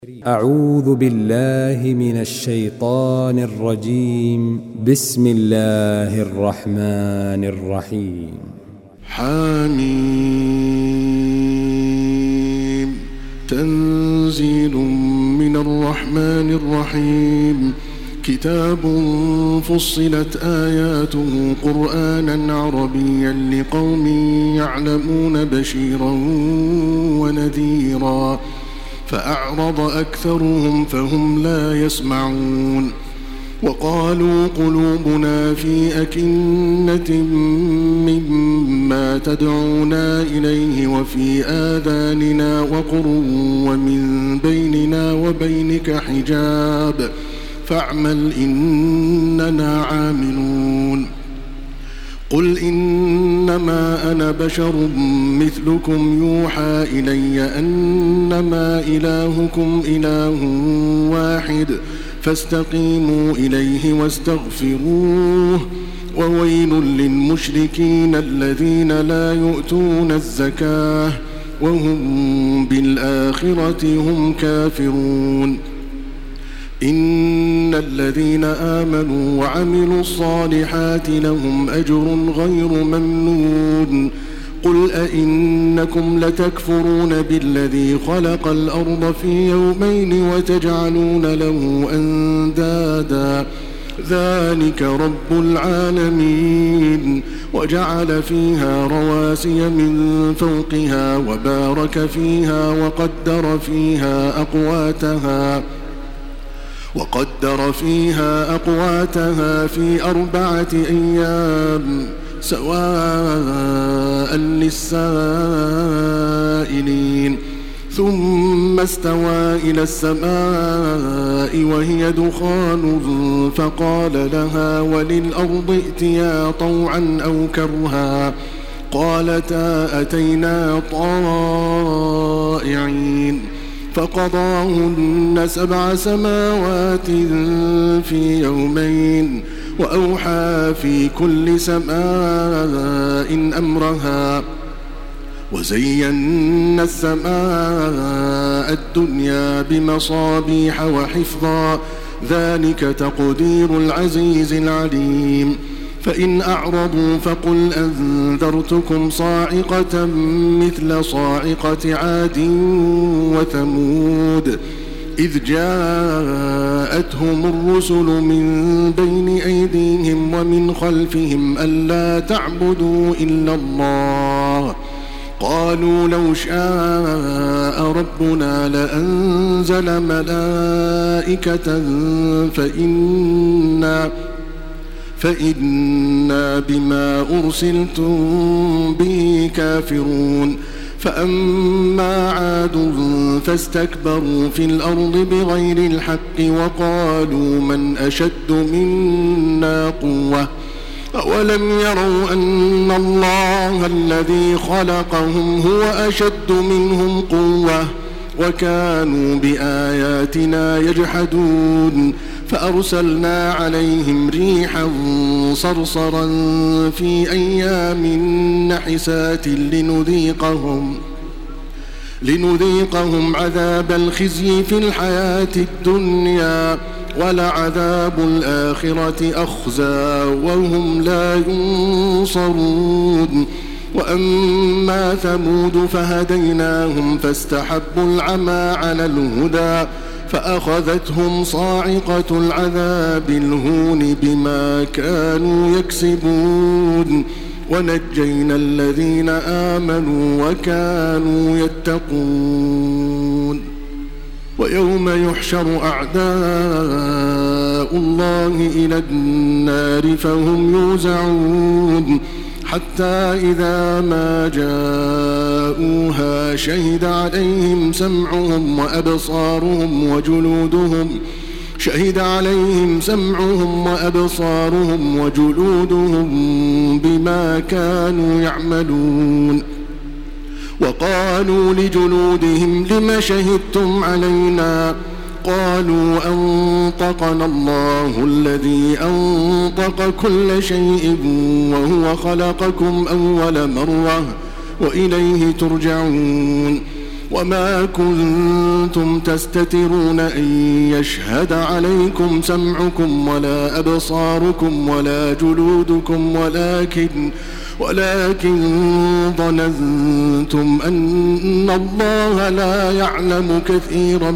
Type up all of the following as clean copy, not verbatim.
أعوذ بالله من الشيطان الرجيم. بسم الله الرحمن الرحيم. حميم. تنزيل من الرحمن الرحيم. كتاب فصلت آياته قرآنا عربيا لقوم يعلمون بشيرا ونذيرا فأعرض أكثرهم فهم لا يسمعون. وقالوا قلوبنا في أكنة مما تدعونا إليه وفي آذاننا وقر ومن بيننا وبينك حجاب فاعمل إننا عاملون. قل إنما أنا بشر مثلكم يوحى إلي أنما إلهكم إله واحد فاستقيموا إليه واستغفروه. وويل للمشركين الذين لا يؤتون الزكاة وهم بالآخرة هم كافرون. إن الذين آمنوا وعملوا الصالحات لهم أجر غير ممنون. قل أئنكم لتكفرون بالذي خلق الأرض في يومين وتجعلون له أندادا ذلك رب العالمين. وجعل فيها رواسي من فوقها وبارك فيها وقدر فيها أقواتها في 4 أيام سواء للسائلين. ثم استوى إلى السماء وهي دخان فقال لها وللأرض ائتيا طوعا أو كرها قالتا أتينا طائعين. فقضاهن 7 سماوات في يومين وأوحى في كل سماء أمرها. وزينا السماء الدنيا بمصابيح وحفظا ذلك تقدير العزيز العليم. فإن أعرضوا فقل أنذرتكم صاعقة مثل صاعقة عاد وثمود إذ جاءتهم الرسل من بين أيديهم ومن خلفهم ألا تعبدوا إلا الله قالوا لو شاء ربنا لأنزل ملائكة فإنا بما أرسلتم به كافرون. فأما عاد فاستكبروا في الأرض بغير الحق وقالوا من أشد منا قوة أولم يروا أن الله الذي خلقهم هو أشد منهم قوة وكانوا بآياتنا يجحدون. فأرسلنا عليهم ريحا صرصرا في أيام نحسات لنذيقهم عذاب الخزي في الحياة الدنيا ولعذاب الآخرة أخزى وهم لا ينصرون. وأما ثمود فهديناهم فاستحبوا العمى على الهدى فأخذتهم صاعقة العذاب الهون بما كانوا يكسبون. ونجينا الذين آمنوا وكانوا يتقون. ويوم يحشر أعداء الله إلى النار فهم يوزعون حتى إذا ما جاءوها شهد عليهم سمعهم وأبصارهم وجلودهم بما كانوا يعملون. وقالوا لجلودهم لم شهدتم علينا قالوا أنطقنا الله الذي أنطق كل شيء وهو خلقكم أول مرة وإليه ترجعون. وما كنتم تستترون أن يشهد عليكم سمعكم ولا أبصاركم ولا جلودكم ولكن ظننتم أن الله لا يعلم كثيرا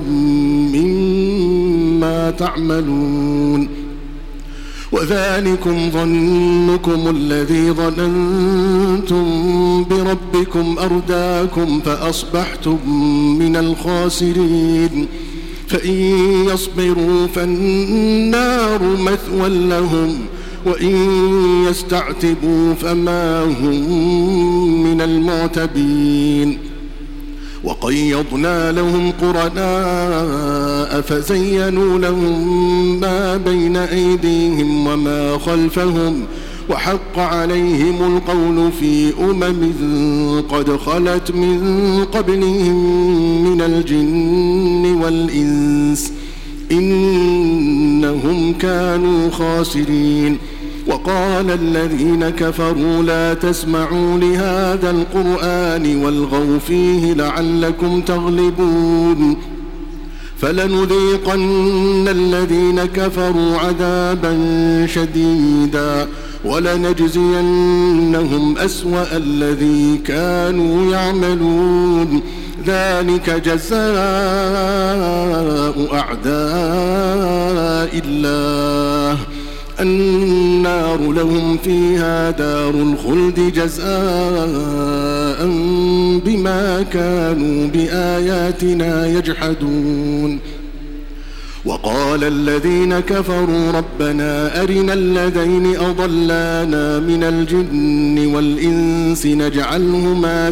مما تعملون وذلكم ظنكم الذي ظننتم بربكم أرداكم فأصبحتم من الخاسرين فإن يصبروا فالنار مثوى لهم وإن يستعتبوا فما هم من المعتبين وقيضنا لهم قرناء فزينوا لهم ما بين أيديهم وما خلفهم وحق عليهم القول في قد خلت من قبلهم من الجن والإنس إنهم كانوا خاسرين وقال الذين كفروا لا تسمعوا لهذا القرآن والغوا فيه لعلكم تغلبون فلنذيقن الذين كفروا عذابا شديدا ولنجزينهم أسوأ الذي كانوا يعملون ذلك جزاء أعداء الله النار لهم فيها دار الخلد جزاء بما كانوا بآياتنا يجحدون وقال الذين كفروا ربنا أرنا الذين أضلانا من الجن والإنس نجعلهما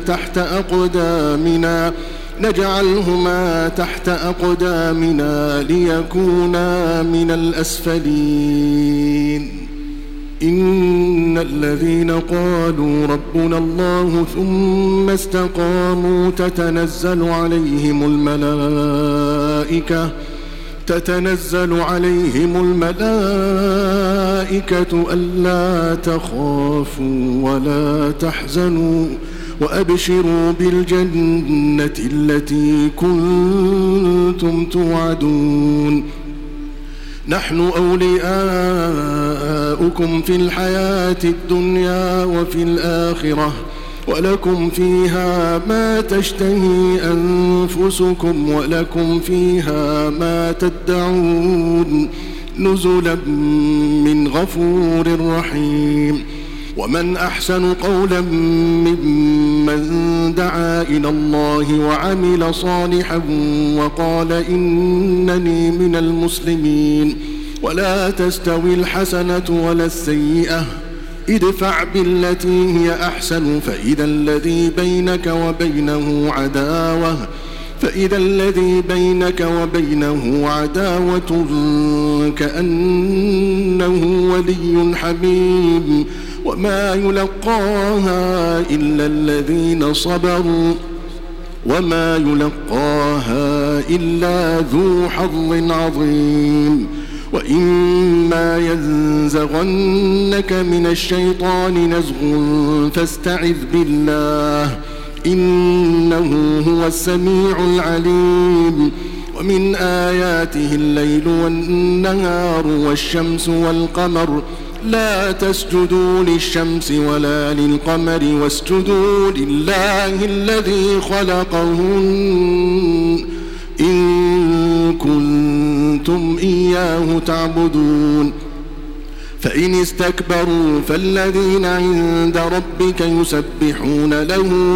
تحت أقدامنا ليكونا من الأسفلين إن الذين قالوا ربنا الله ثم استقاموا تتنزل عليهم الملائكة ألا تخافوا ولا تحزنوا وأبشروا بالجنة التي كنتم توعدون نحن أولياؤكم في الحياة الدنيا وفي الآخرة ولكم فيها ما تشتهي أنفسكم ولكم فيها ما تدعون نزلا من غفور رحيم ومن أحسن قولا ممن دعا إلى الله وعمل صالحا وقال إنني من المسلمين ولا تستوي الحسنة ولا السيئة ادفع بالتي هي أحسن فإذا الذي بينك وبينه عداوة كأنه ولي حميم وما يلقاها إلا الذين صبروا وما يلقاها إلا ذو حظ عظيم وإما ينزغنك من الشيطان نزغ فاستعذ بالله إنه هو السميع العليم ومن آياته الليل والنهار والشمس والقمر لا تسجدوا للشمس ولا للقمر واسجدوا لله الذي خلقهن إن كنتم إياه تعبدون فإن استكبروا فالذين عند ربك يسبحون له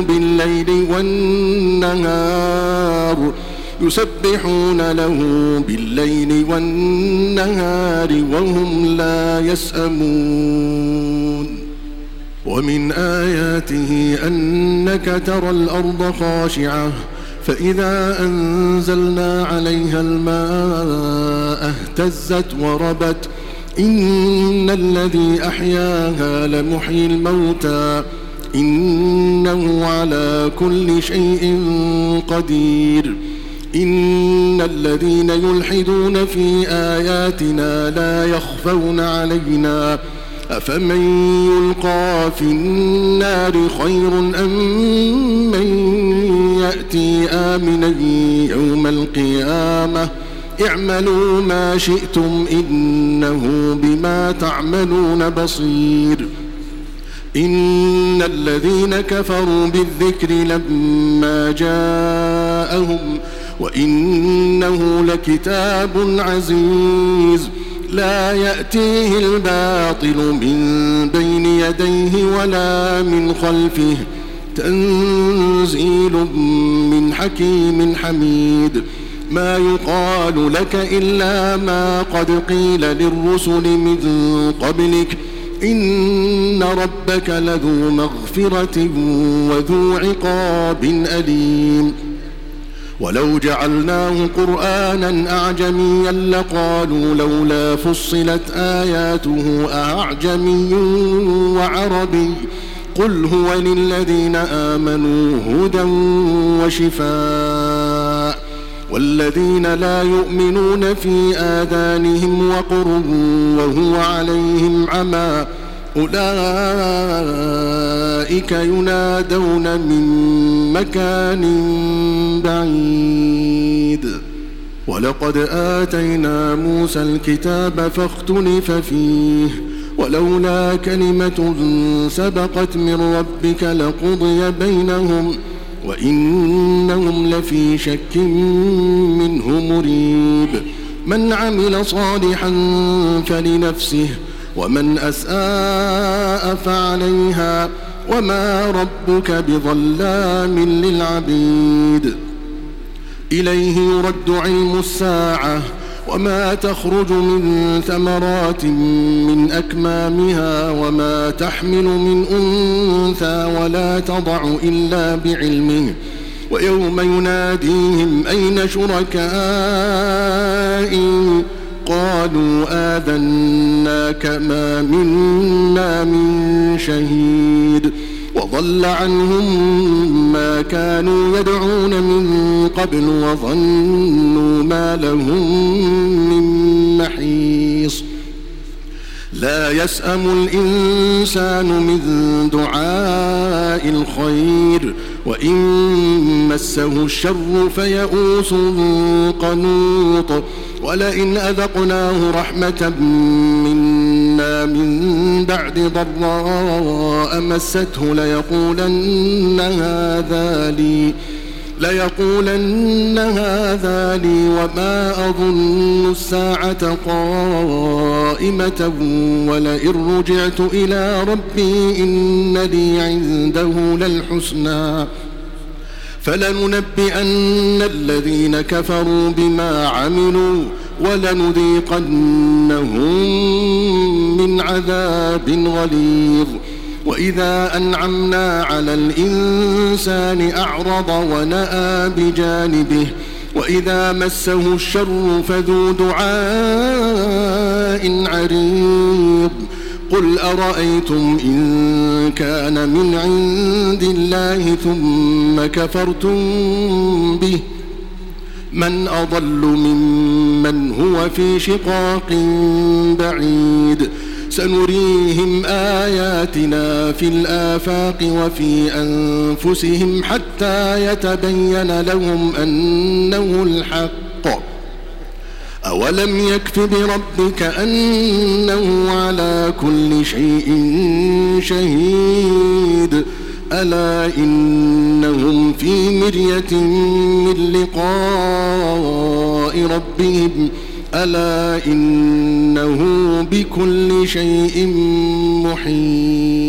بالليل والنهار وهم لا يسأمون ومن آياته أنك ترى الأرض خاشعة فإذا أنزلنا عليها الماء اهتزت وربت إن الذي أحياها لمحيي الموتى إنه على كل شيء قدير إن الذين يلحدون في آياتنا لا يخفون علينا أفمن يلقى في النار خير أم من يأتي آمنا يوم القيامة اعملوا ما شئتم إنه بما تعملون بصير إن الذين كفروا بالذكر لما جاءهم وإنه لكتاب عزيز لا يأتيه الباطل من بين يديه ولا من خلفه تنزيل من حكيم حميد ما يقال لك إلا ما قد قيل للرسل من قبلك إن ربك لذو مغفرة وذو عقاب أليم ولو جعلناه قرآنا أعجميا لقالوا لولا فصلت آياته أعجمي وعربي قل هو للذين آمنوا هدى وشفاء والذين لا يؤمنون في آذانهم وقر وهو عليهم عمى أولئك ينادون من مكان بعيد ولقد آتينا موسى الكتاب فاختلف فيه ولولا كلمة سبقت من ربك لقضي بينهم وإنهم لفي شك منه مريب من عمل صالحا فلنفسه ومن أساء فعليها وما ربك بظلام للعبيد إليه يرد علم الساعة وما تخرج من ثمرات من أكمامها وما تحمل من أنثى ولا تضع إلا بعلمه ويوم يناديهم أين شركائي قالوا آذناك ما منا من شهيد وضل عنهم ما كانوا يدعون من قبل وظنوا ما لهم من محيص لا يسأم الإنسان من دعاء الخير وإن مسه الشر فيئوس قنوط ولئن أذقناه رحمة منا من بعد ضراء مسته ليقولن هذا لي وما أظن الساعة قائمة ولئن رجعت إلى ربي إن لي عنده للحسنى فلننبئن الذين كفروا بما عملوا ولنذيقنهم من عذاب غليظ وإذا أنعمنا على الإنسان أعرض ونأى بجانبه وإذا مسه الشر فذو دعاء عريض قل أرأيتم إن كان من عند الله ثم كفرتم به من أضل ممن هو في شقاق بعيد سنريهم آياتنا في الآفاق وفي أنفسهم حتى يتبين لهم أنه الحق أولم يكف بربك أنه على كل شيء شهيد ألا إنهم في مرية من لقاء ربهم ألا إنه بكل شيء محيط